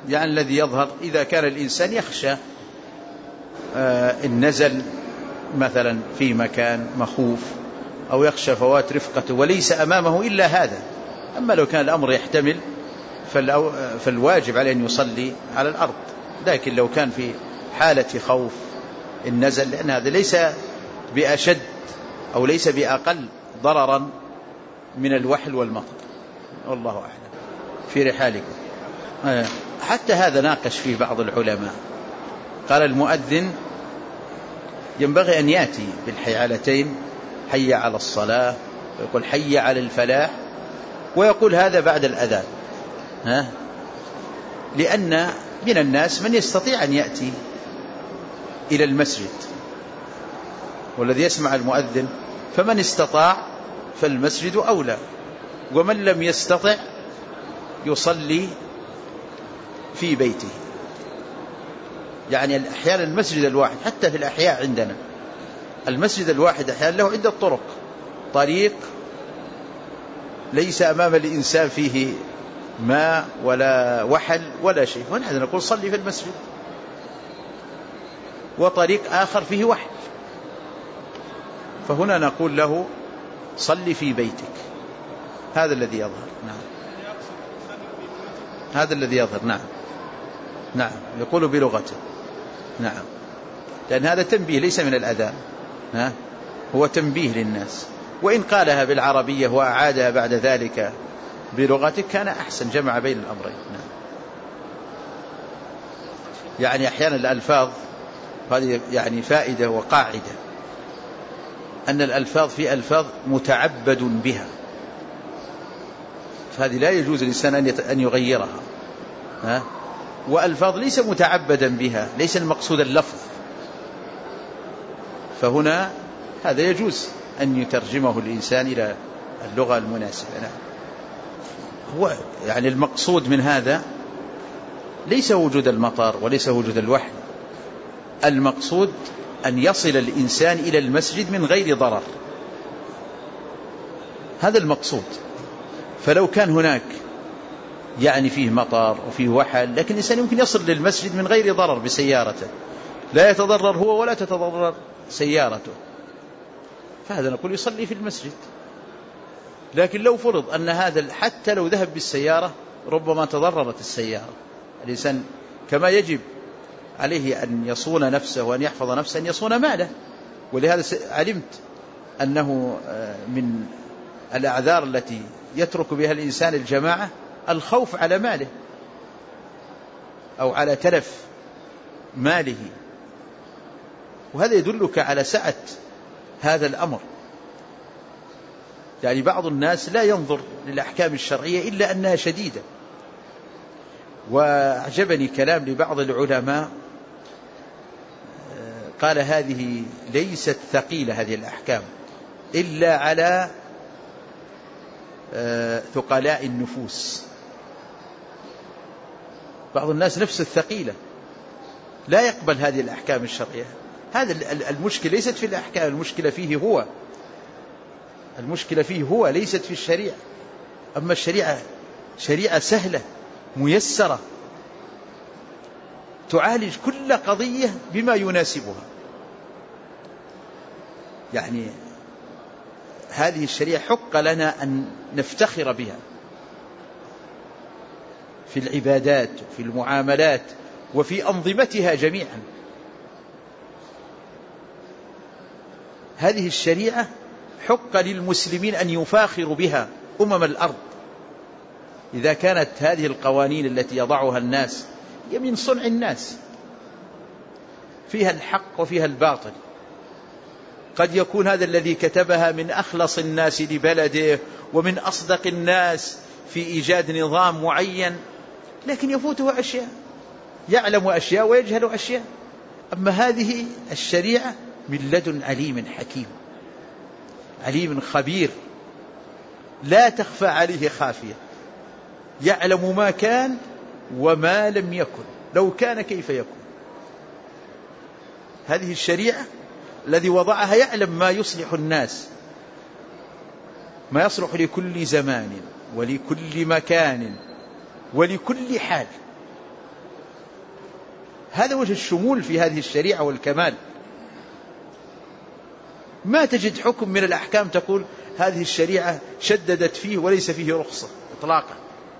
يعني الذي يظهر إذا كان الإنسان يخشى النزل مثلا في مكان مخوف، أو يخشى فوات رفقته وليس أمامه إلا هذا. أما لو كان الأمر يحتمل فالواجب عليه أن يصلي على الأرض. لكن لو كان في حالة خوف النزل، لأن هذا ليس بأشد أو ليس بأقل ضررا من الوحل والمطر، والله أعلم. في رحالكم حتى هذا ناقش فيه بعض العلماء. قال المؤذن ينبغي أن يأتي بالحيالتين، حي على الصلاة ويقول حي على الفلاح، ويقول هذا بعد الأذان، لأن من الناس من يستطيع أن يأتي إلى المسجد والذي يسمع المؤذن، فمن استطاع فالمسجد أولى، ومن لم يستطع يصلي في بيته. يعني أحيانا المسجد الواحد حتى في الأحياء عندنا المسجد الواحد أحيانا له عدة طرق، طريق ليس أمام الإنسان فيه ماء ولا وحل ولا شيء، ونحن نقول صلي في المسجد، وطريق آخر فيه وحل، فهنا نقول له صلي في بيتك. هذا الذي يظهر. نعم هذا الذي يظهر. نعم يقول بلغته. نعم لأن هذا تنبيه ليس من الأذان، هو تنبيه للناس. وإن قالها بالعربية وأعادها بعد ذلك بلغته كان أحسن، جمع بين الأمرين. نعم. يعني أحيانا الألفاظ هذه يعني فائدة وقاعدة، أن الألفاظ في ألفاظ متعبد بها، فهذه لا يجوز للإنسان أن يغيرها، وألفاظ ليس متعبدا بها، ليس المقصود اللفظ، فهنا هذا يجوز أن يترجمه الإنسان إلى اللغة المناسبة. هو يعني المقصود من هذا ليس وجود المطر وليس وجود الوحل، المقصود أن يصل الإنسان إلى المسجد من غير ضرر، هذا المقصود. فلو كان هناك يعني فيه مطر وفيه وحل، لكن الإنسان يمكن يصل للمسجد من غير ضرر بسيارته، لا يتضرر هو ولا تتضرر سيارته، فهذا نقول يصلي في المسجد. لكن لو فرض أن هذا حتى لو ذهب بالسيارة ربما تضررت السيارة، الإنسان كما يجب عليه أن يصون نفسه وأن يحفظ نفسه أن يصون ماله. ولهذا علمت أنه من الأعذار التي يترك بها الإنسان الجماعة الخوف على ماله أو على تلف ماله، وهذا يدلك على سعة هذا الأمر. يعني بعض الناس لا ينظر للأحكام الشرعية إلا أنها شديدة. وأعجبني كلام لبعض العلماء قال هذه ليست ثقيلة هذه الأحكام إلا على ثقلاء النفوس. بعض الناس نفس الثقيلة لا يقبل هذه الأحكام الشرعية. هذا المشكلة ليست في الأحكام، المشكلة فيه هو، المشكلة فيه هو ليست في الشريعة. أما الشريعة شريعة سهلة ميسرة تعالج كل قضية بما يناسبها. يعني هذه الشريعة حق لنا أن نفتخر بها في العبادات وفي المعاملات وفي أنظمتها جميعا. هذه الشريعة حق للمسلمين أن يفاخروا بها أمم الأرض. إذا كانت هذه القوانين التي يضعها الناس هي من صنع الناس، فيها الحق وفيها الباطل، قد يكون هذا الذي كتبها من أخلص الناس لبلده ومن أصدق الناس في إيجاد نظام معين، لكن يفوته أشياء، يعلم أشياء ويجهل أشياء. أما هذه الشريعة من لدن عليم حكيم، عليم خبير لا تخفى عليه خافية، يعلم ما كان وما لم يكن، لو كان كيف يكون. هذه الشريعة الذي وضعها يعلم ما يصلح الناس، ما يصلح لكل زمان ولكل مكان ولكل حال. هذا وجه الشمول في هذه الشريعة والكمال. ما تجد حكم من الأحكام تقول هذه الشريعة شددت فيه وليس فيه رخصة إطلاقا.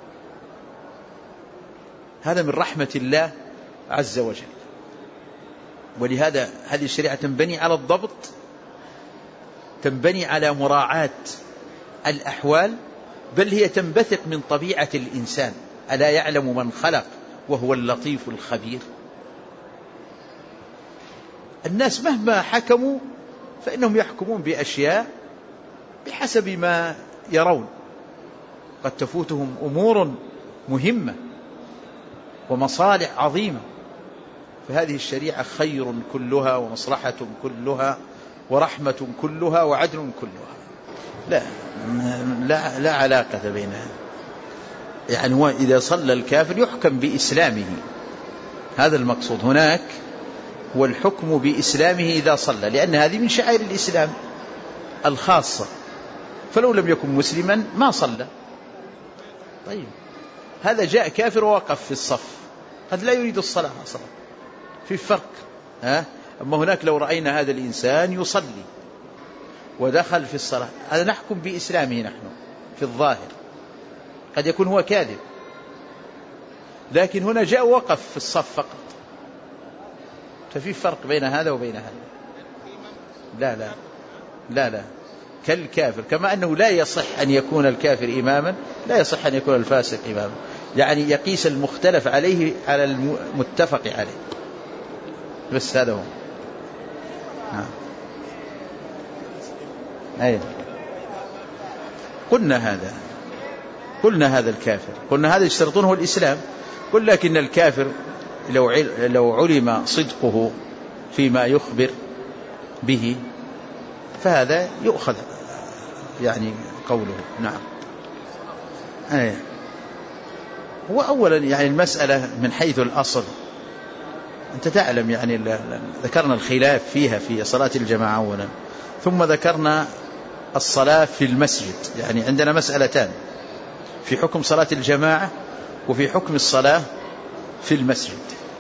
هذا من رحمة الله عز وجل. ولهذا هذه الشريعة تنبني على الضبط، تنبني على مراعاة الأحوال، بل هي تنبثق من طبيعة الإنسان. ألا يعلم من خلق وهو اللطيف الخبير. الناس مهما حكموا فإنهم يحكمون بأشياء بحسب ما يرون، قد تفوتهم أمور مهمة ومصالح عظيمة. فهذه الشريعة خير كلها ومصلحة كلها ورحمة كلها وعدل كلها. لا علاقة بينها. يعني هو إذا صلى الكافر يحكم بإسلامه، هذا المقصود هناك، والحكم بإسلامه إذا صلى، لأن هذه من شعائر الإسلام الخاصة. فلو لم يكن مسلما ما صلى. طيب هذا جاء كافر ووقف في الصف، قد لا يريد الصلاة أصلا، في فرق. أما هناك لو رأينا هذا الإنسان يصلي ودخل في الصلاة، هذا نحكم بإسلامه نحن في الظاهر، قد يكون هو كاذب، لكن هنا جاء وقف في الصف فقط. ففي فرق بين هذا وبين هذا. لا لا لا لا كالكافر. كما أنه لا يصح أن يكون الكافر إماما، لا يصح أن يكون الفاسق إماما. يعني يقيس المختلف عليه على المتفق عليه، بس هذا هو. أيه. قلنا هذا الكافر، قلنا هذا يشترطونه هو الإسلام. قل لكن الكافر لو علم صدقه فيما يخبر به فهذا يؤخذ يعني قوله. نعم. أيه. هو أولا يعني المسألة من حيث الأصل أنت تعلم، يعني ذكرنا الخلاف فيها في صلاة الجماعة أولا، ثم ذكرنا الصلاة في المسجد. يعني عندنا مسألتان في حكم صلاة الجماعة وفي حكم الصلاة في المسجد.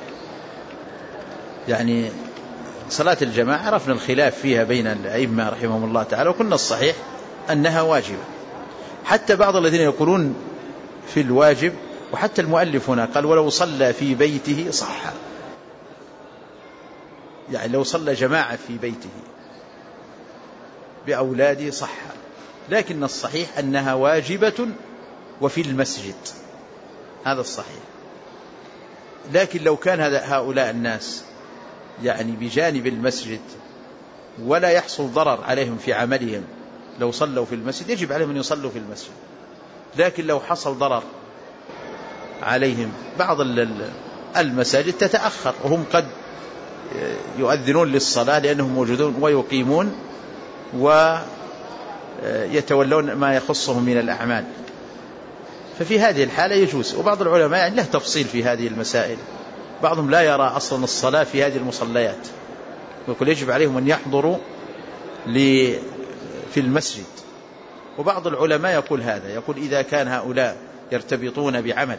يعني صلاة الجماعة عرفنا الخلاف فيها بين الأئمة رحمهم الله تعالى، وقلنا الصحيح أنها واجبة. حتى بعض الذين يقولون في الواجب، وحتى المؤلف هنا قال ولو صلى في بيته صح، يعني لو صلى جماعة في بيته بأولاده صح، لكن الصحيح أنها واجبة وفي المسجد، هذا الصحيح. لكن لو كان هؤلاء الناس يعني بجانب المسجد ولا يحصل ضرر عليهم في عملهم، لو صلوا في المسجد يجب عليهم أن يصلوا في المسجد. لكن لو حصل ضرر عليهم، بعض المساجد تتأخر وهم قد يؤذنون للصلاة لأنهم موجودون ويقيمون ويتولون ما يخصهم من الأعمال، ففي هذه الحالة يجوز. وبعض العلماء يعني له تفصيل في هذه المسائل، بعضهم لا يرى أصلا الصلاة في هذه المصليات، ويقول يجب عليهم أن يحضروا في المسجد. وبعض العلماء يقول هذا، يقول إذا كان هؤلاء يرتبطون بعمل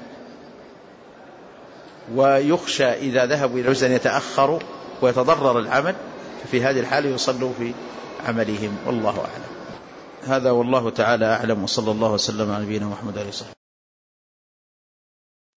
ويخشى إذا ذهبوا إلى المسجد أن يتأخروا ويتضرر العمل، ففي هذه الحالة يصلوا في عملهم، والله أعلم. هذا والله تعالى أعلم، وصلى الله وسلم على نبينا محمد عليه الصلاة والسلام.